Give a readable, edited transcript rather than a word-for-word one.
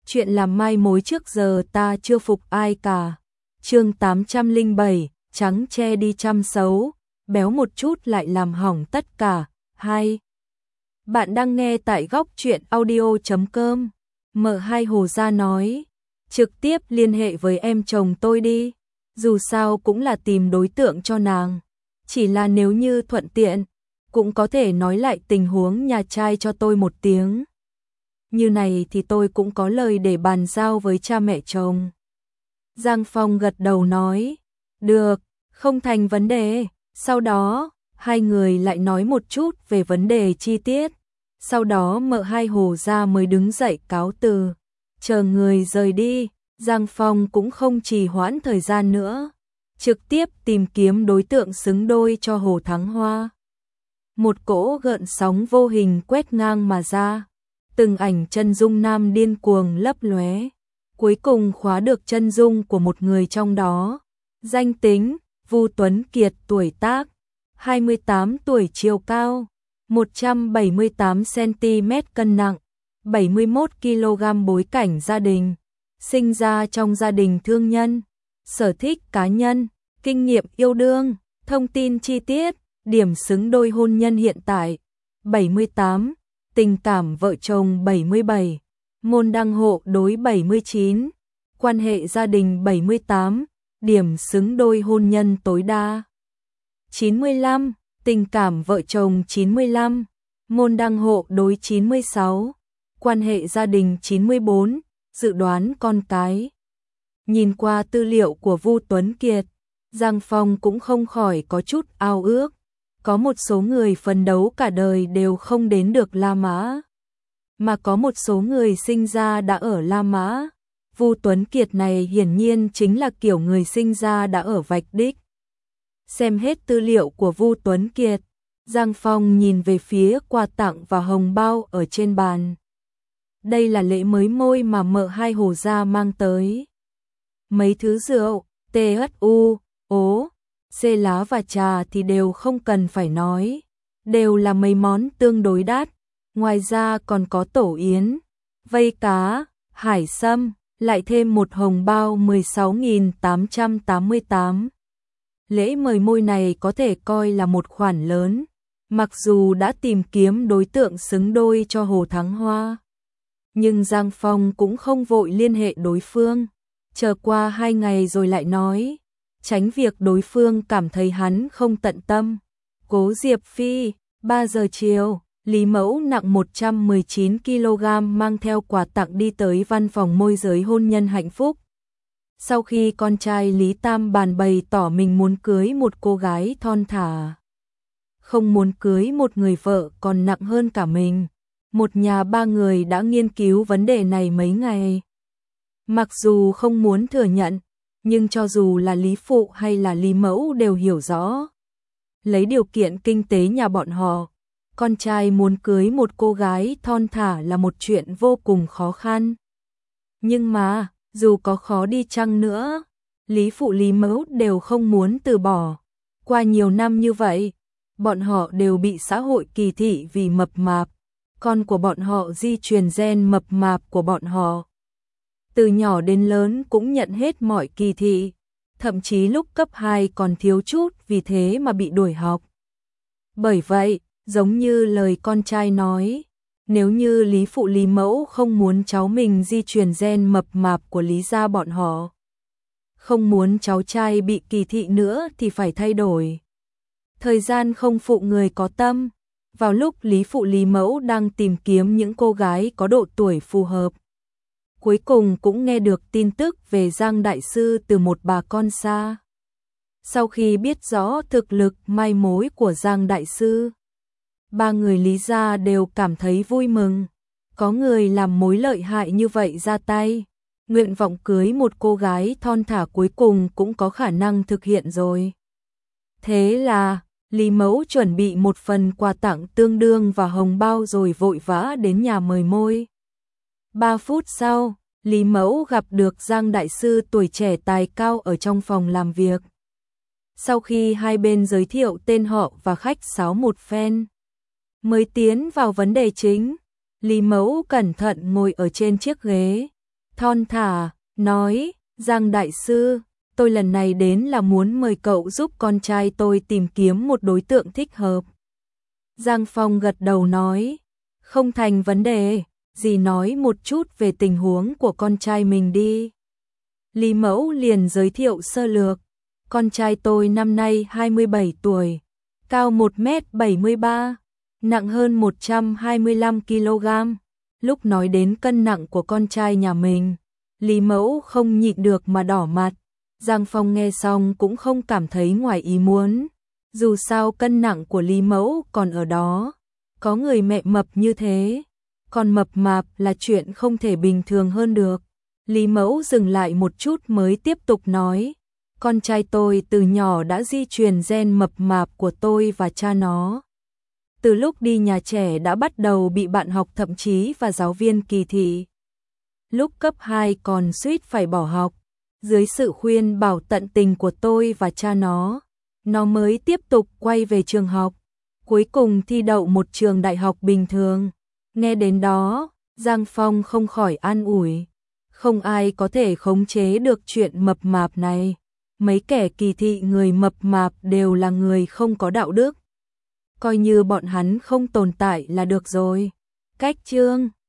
chuyện làm mai mối trước giờ ta chưa phục ai cả. Chương 807, trắng che đi trăm xấu, béo một chút lại làm hỏng tất cả. 2. Bạn đang nghe tại góc truyện audio.com. M2 Hồ Gia nói, trực tiếp liên hệ với em chồng tôi đi, dù sao cũng là tìm đối tượng cho nàng. Chỉ là nếu như thuận tiện, cũng có thể nói lại tình huống nhà trai cho tôi một tiếng. Như này thì tôi cũng có lời để bàn giao với cha mẹ chồng. Giang Phong gật đầu nói, được, không thành vấn đề. Sau đó, hai người lại nói một chút về vấn đề chi tiết. Sau đó M2 Hồ Gia mới đứng dậy cáo từ. Chờ người rời đi, Giang Phong cũng không trì hoãn thời gian nữa. Trực tiếp tìm kiếm đối tượng xứng đôi cho Hồ Thắng Hoa. Một cỗ gợn sóng vô hình quét ngang mà ra. Từng ảnh chân dung nam điên cuồng lấp lóe. Cuối cùng khóa được chân dung của một người trong đó. Danh tính, Vu Tuấn Kiệt, tuổi tác, 28 tuổi, chiều cao, 178cm, cân nặng, 71kg, bối cảnh gia đình, sinh ra trong gia đình thương nhân, sở thích cá nhân, kinh nghiệm yêu đương, thông tin chi tiết, điểm xứng đôi hôn nhân hiện tại, 78, tình cảm vợ chồng 77, môn đăng hộ đối 79, quan hệ gia đình 78, điểm xứng đôi hôn nhân tối đa 95, tình cảm vợ chồng 95, môn đăng hộ đối 96, quan hệ gia đình 94, dự đoán con cái. Nhìn qua tư liệu của Vu Tuấn Kiệt, Giang Phong cũng không khỏi có chút ao ước. Có một số người phấn đấu cả đời đều không đến được La Mã, mà có một số người sinh ra đã ở La Mã. Vu Tuấn Kiệt này hiển nhiên chính là kiểu người sinh ra đã ở vạch đích. Xem hết tư liệu của Vu Tuấn Kiệt, Giang Phong nhìn về phía quà tặng và hồng bao ở trên bàn. Đây là lễ mới môi mà M2 Hồ Gia mang tới. Mấy thứ rượu, THU, ố, C lá và trà thì đều không cần phải nói. Đều là mấy món tương đối đắt. Ngoài ra còn có tổ yến, vây cá, hải sâm, lại thêm một hồng bao 16.888. Lễ mời môi này có thể coi là một khoản lớn, mặc dù đã tìm kiếm đối tượng xứng đôi cho Hồ Thắng Hoa. Nhưng Giang Phong cũng không vội liên hệ đối phương, chờ qua 2 ngày rồi lại nói, tránh việc đối phương cảm thấy hắn không tận tâm. Cố Diệp Phi, 3 giờ chiều, Lý Mẫu nặng 119kg mang theo quà tặng đi tới văn phòng môi giới hôn nhân Hạnh Phúc. Sau khi con trai Lý Tam bàn bày tỏ mình muốn cưới một cô gái thon thả, không muốn cưới một người vợ còn nặng hơn cả mình, một nhà 3 người đã nghiên cứu vấn đề này mấy ngày. Mặc dù không muốn thừa nhận, nhưng cho dù là Lý Phụ hay là Lý Mẫu đều hiểu rõ. Lấy điều kiện kinh tế nhà bọn họ, con trai muốn cưới một cô gái thon thả là một chuyện vô cùng khó khăn. Nhưng mà, dù có khó đi chăng nữa, Lý Phụ Lý Mẫu đều không muốn từ bỏ. Qua nhiều năm như vậy, bọn họ đều bị xã hội kỳ thị vì mập mạp. Con của bọn họ di truyền gen mập mạp của bọn họ. Từ nhỏ đến lớn cũng nhận hết mọi kỳ thị. Thậm chí lúc cấp 2 còn thiếu chút vì thế mà bị đuổi học. Bởi vậy, giống như lời con trai nói, nếu như Lý Phụ Lý Mẫu không muốn cháu mình di truyền gen mập mạp của Lý gia bọn họ, không muốn cháu trai bị kỳ thị nữa thì phải thay đổi. Thời gian không phụ người có tâm. Vào lúc Lý Phụ Lý Mẫu đang tìm kiếm những cô gái có độ tuổi phù hợp, cuối cùng cũng nghe được tin tức về Giang Đại Sư từ một bà con xa. Sau khi biết rõ thực lực mai mối của Giang Đại Sư, 3 người Lý gia đều cảm thấy vui mừng. Có người làm mối lợi hại như vậy ra tay, nguyện vọng cưới một cô gái thon thả cuối cùng cũng có khả năng thực hiện rồi. Thế là Lý Mẫu chuẩn bị một phần quà tặng tương đương và hồng bao rồi vội vã đến nhà mời môi. 3 phút sau, Lý Mẫu gặp được Giang Đại Sư tuổi trẻ tài cao ở trong phòng làm việc. Sau khi hai bên giới thiệu tên họ và khách sáo một phen, mới tiến vào vấn đề chính. Lý Mẫu cẩn thận ngồi ở trên chiếc ghế, thon thả, nói, Giang đại sư, tôi lần này đến là muốn mời cậu giúp con trai tôi tìm kiếm một đối tượng thích hợp. Giang Phong gật đầu nói, không thành vấn đề, dì nói một chút về tình huống của con trai mình đi. Lý Mẫu liền giới thiệu sơ lược, con trai tôi năm nay 27 tuổi, cao 1m73, nặng hơn 125 kg. Lúc nói đến cân nặng của con trai nhà mình, Lý Mẫu không nhịn được mà đỏ mặt. Giang Phong nghe xong cũng không cảm thấy ngoài ý muốn. Dù sao cân nặng của Lý Mẫu còn ở đó, có người mẹ mập như thế, còn mập mạp là chuyện không thể bình thường hơn được. Lý Mẫu dừng lại một chút mới tiếp tục nói, con trai tôi từ nhỏ đã di truyền gen mập mạp của tôi và cha nó. Từ lúc đi nhà trẻ đã bắt đầu bị bạn học thậm chí và giáo viên kỳ thị. Lúc cấp 2 còn suýt phải bỏ học. Dưới sự khuyên bảo tận tình của tôi và cha nó mới tiếp tục quay về trường học. Cuối cùng thi đậu một trường đại học bình thường. Nghe đến đó, Giang Phong không khỏi an ủi. Không ai có thể khống chế được chuyện mập mạp này. Mấy kẻ kỳ thị người mập mạp đều là người không có đạo đức. Coi như bọn hắn không tồn tại là được rồi. Cách chương